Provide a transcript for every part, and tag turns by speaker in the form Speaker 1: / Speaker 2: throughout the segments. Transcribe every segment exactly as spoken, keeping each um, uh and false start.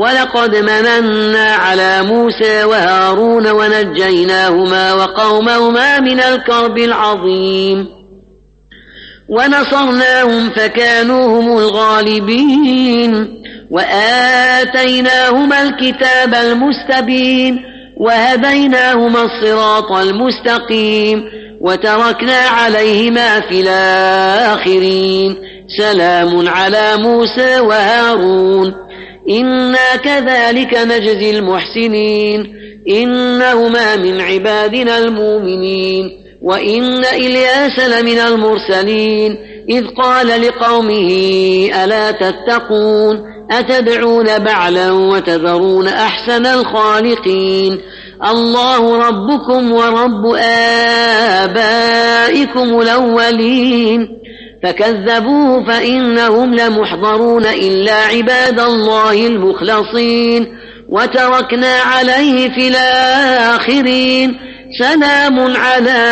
Speaker 1: ولقد مننا على موسى وهارون ونجيناهما وقومهما من الكرب العظيم ونصرناهم فكانوا هم الغالبين وآتيناهما الكتاب المستبين وهديناهما الصراط المستقيم وتركنا عليهما في الآخرين سلام على موسى وهارون إنا كذلك نجزي المحسنين إنهما من عبادنا المؤمنين وإن إلياس لمن المرسلين إذ قال لقومه ألا تتقون أتدعون بعلا وتذرون أحسن الخالقين الله ربكم ورب آبائكم الأولين فكذبوه فإنهم لمحضرون إلا عباد الله المخلصين وتركنا عليه في الآخرين سلام على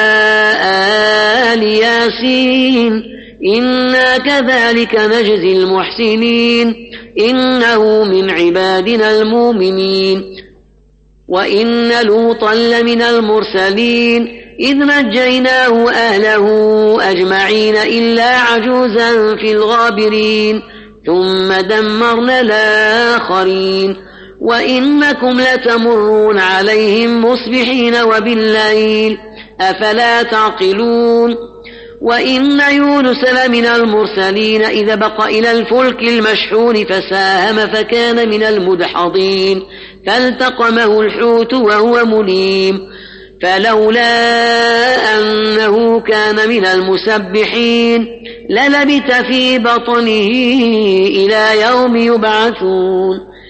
Speaker 1: آل ياسين إنا كذلك نجزي المحسنين إنه من عبادنا المؤمنين وإن لوطا لمن المرسلين إذ نجيناه أهله أجمعين إلا عجوزا في الغابرين ثم دمرنا الآخرين وإنكم لتمرون عليهم مصبحين وبالليل أفلا تعقلون وإن يونس لمن المرسلين إذا بق إلى الفلك المشحون فساهم فكان من المدحضين فالتقمه الحوت وهو مليم فلولا أنه كان من المسبحين للبث في بطنه إلى يوم يبعثون